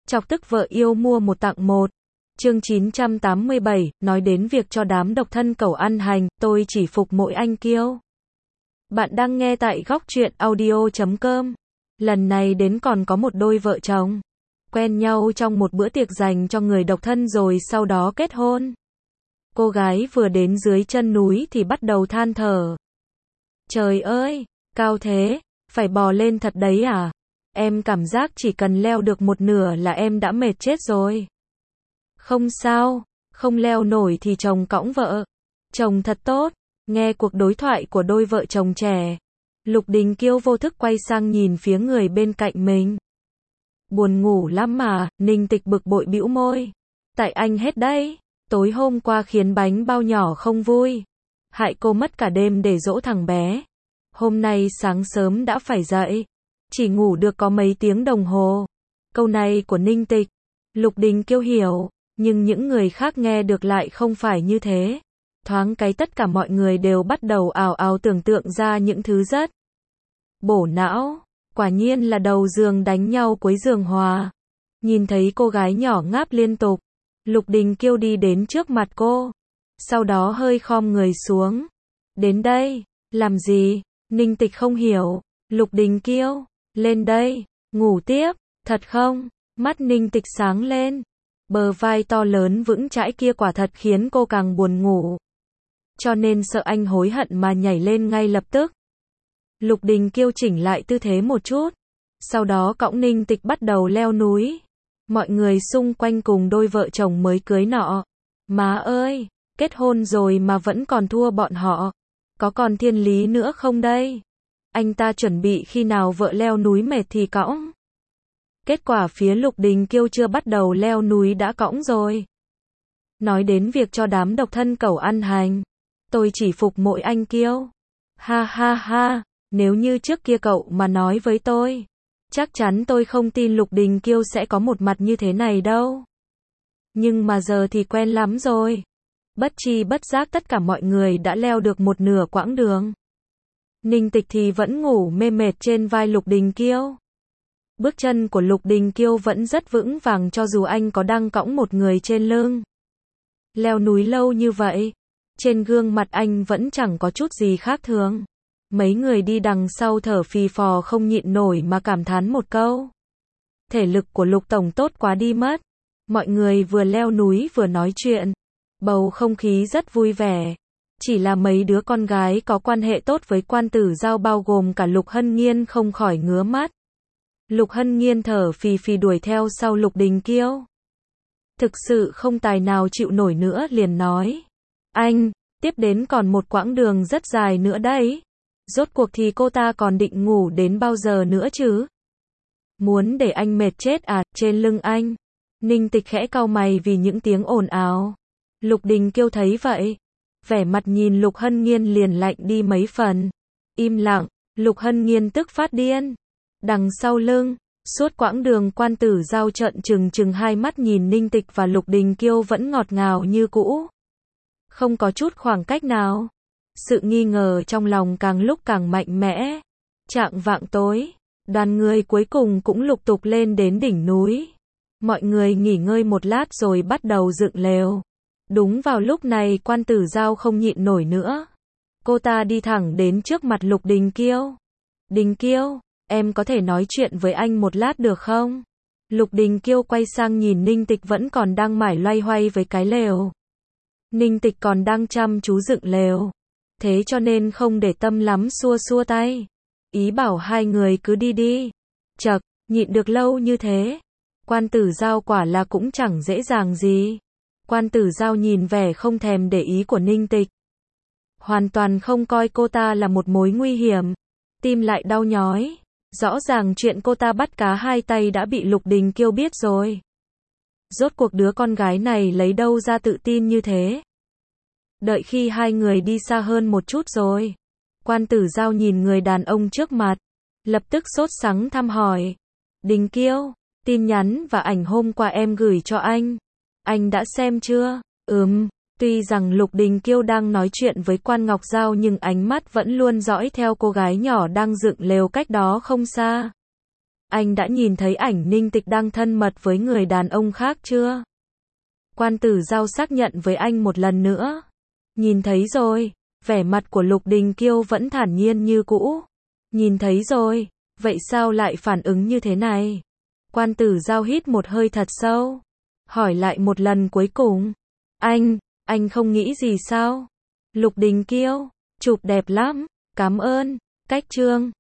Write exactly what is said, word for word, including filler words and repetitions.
Chọc tức vợ yêu mua một tặng một. Chương chín trăm tám mươi bảy, nói đến việc cho đám độc thân cẩu ăn hành, tôi chỉ phục mỗi anh Kiêu. Bạn đang nghe tại góc truyện audio chấm com. Lần này đến còn có một đôi vợ chồng. Quen nhau trong một bữa tiệc dành cho người độc thân rồi sau đó kết hôn. Cô gái vừa đến dưới chân núi thì bắt đầu than thở. Trời ơi, cao thế, phải bò lên thật đấy à? Em cảm giác chỉ cần leo được một nửa là em đã mệt chết rồi. Không sao, không leo nổi thì chồng cõng vợ. Chồng thật tốt. Nghe cuộc đối thoại của đôi vợ chồng trẻ, Lục Đình Kiêu vô thức quay sang nhìn phía người bên cạnh mình. Buồn ngủ lắm mà, Ninh Tịch bực bội bĩu môi. Tại anh hết đấy, tối hôm qua khiến bánh bao nhỏ không vui. Hại cô mất cả đêm để dỗ thằng bé. Hôm nay sáng sớm đã phải dậy. Chỉ ngủ được có mấy tiếng đồng hồ. Câu này của Ninh Tịch, Lục Đình Kiêu hiểu, nhưng những người khác nghe được lại không phải như thế. Thoáng cái tất cả mọi người đều bắt đầu ào ào tưởng tượng ra những thứ rất bổ não. Quả nhiên là đầu giường đánh nhau cuối giường hòa. Nhìn thấy cô gái nhỏ ngáp liên tục, Lục Đình Kiêu đi đến trước mặt cô. Sau đó hơi khom người xuống. Đến đây, làm gì? Ninh Tịch không hiểu. Lục Đình Kiêu, lên đây, ngủ tiếp, thật không? Mắt Ninh Tịch sáng lên. Bờ vai to lớn vững chãi kia quả thật khiến cô càng buồn ngủ. Cho nên sợ anh hối hận mà nhảy lên ngay lập tức. Lục Đình Kiêu chỉnh lại tư thế một chút. Sau đó cõng Ninh Tịch bắt đầu leo núi. Mọi người xung quanh cùng đôi vợ chồng mới cưới nọ. Má ơi, kết hôn rồi mà vẫn còn thua bọn họ. Có còn thiên lý nữa không đây? Anh ta chuẩn bị khi nào vợ leo núi mệt thì cõng. Kết quả phía Lục Đình Kiêu chưa bắt đầu leo núi đã cõng rồi. Nói đến việc cho đám độc thân cẩu ăn hành, tôi chỉ phục mỗi anh Kiêu. Ha ha ha, nếu như trước kia cậu mà nói với tôi, chắc chắn tôi không tin Lục Đình Kiêu sẽ có một mặt như thế này đâu. Nhưng mà giờ thì quen lắm rồi. Bất tri bất giác tất cả mọi người đã leo được một nửa quãng đường. Ninh Tịch thì vẫn ngủ mê mệt trên vai Lục Đình Kiêu. Bước chân của Lục Đình Kiêu vẫn rất vững vàng cho dù anh có đang cõng một người trên lưng. Leo núi lâu như vậy, trên gương mặt anh vẫn chẳng có chút gì khác thường. Mấy người đi đằng sau thở phì phò không nhịn nổi mà cảm thán một câu. Thể lực của Lục Tổng tốt quá đi mất. Mọi người vừa leo núi vừa nói chuyện. Bầu không khí rất vui vẻ. Chỉ là mấy đứa con gái có quan hệ tốt với Quan Tử Giao bao gồm cả Lục Hân Nghiên không khỏi ngứa mắt. Lục Hân Nghiên thở phì phì đuổi theo sau Lục Đình Kiêu. Thực sự không tài nào chịu nổi nữa liền nói. Anh, tiếp đến còn một quãng đường rất dài nữa đấy. Rốt cuộc thì cô ta còn định ngủ đến bao giờ nữa chứ? Muốn để anh mệt chết à, trên lưng anh. Ninh Tịch khẽ cau mày vì những tiếng ồn ào. Lục Đình Kiêu thấy vậy. Vẻ mặt nhìn Lục Hân Nghiên liền lạnh đi mấy phần. Im lặng, Lục Hân Nghiên tức phát điên. Đằng sau lưng, suốt quãng đường Quan Tử Giao trợn trừng trừng hai mắt nhìn Ninh Tịch và Lục Đình Kiêu vẫn ngọt ngào như cũ. Không có chút khoảng cách nào. Sự nghi ngờ trong lòng càng lúc càng mạnh mẽ. Chạng vạng tối, đoàn người cuối cùng cũng lục tục lên đến đỉnh núi. Mọi người nghỉ ngơi một lát rồi bắt đầu dựng lều. Đúng vào lúc này Quan Tử Giao không nhịn nổi nữa. Cô ta đi thẳng đến trước mặt Lục Đình Kiêu. Đình Kiêu, em có thể nói chuyện với anh một lát được không? Lục Đình Kiêu quay sang nhìn Ninh Tịch vẫn còn đang mải loay hoay với cái lều. Ninh Tịch còn đang chăm chú dựng lều. Thế cho nên không để tâm lắm xua xua tay. Ý bảo hai người cứ đi đi. Chậc, nhịn được lâu như thế. Quan Tử Giao quả là cũng chẳng dễ dàng gì. Quan Tử Giao nhìn vẻ không thèm để ý của Ninh Tịch. Hoàn toàn không coi cô ta là một mối nguy hiểm. Tim lại đau nhói. Rõ ràng chuyện cô ta bắt cá hai tay đã bị Lục Đình Kiêu biết rồi. Rốt cuộc đứa con gái này lấy đâu ra tự tin như thế. Đợi khi hai người đi xa hơn một chút rồi. Quan Tử Giao nhìn người đàn ông trước mặt. Lập tức sốt sắng thăm hỏi. Đình Kiêu, tin nhắn và ảnh hôm qua em gửi cho anh. Anh đã xem chưa? Ừm, tuy rằng Lục Đình Kiêu đang nói chuyện với Quan Ngọc Giao nhưng ánh mắt vẫn luôn dõi theo cô gái nhỏ đang dựng lều cách đó không xa. Anh đã nhìn thấy ảnh Ninh Tịch đang thân mật với người đàn ông khác chưa? Quan Tử Giao xác nhận với anh một lần nữa. Nhìn thấy rồi. Vẻ mặt của Lục Đình Kiêu vẫn thản nhiên như cũ. Nhìn thấy rồi. Vậy sao lại phản ứng như thế này? Quan Tử Giao hít một hơi thật sâu. Hỏi lại một lần cuối cùng. Anh, anh không nghĩ gì sao? Lục Đình Kiêu, chụp đẹp lắm. Cảm ơn. Cách chương.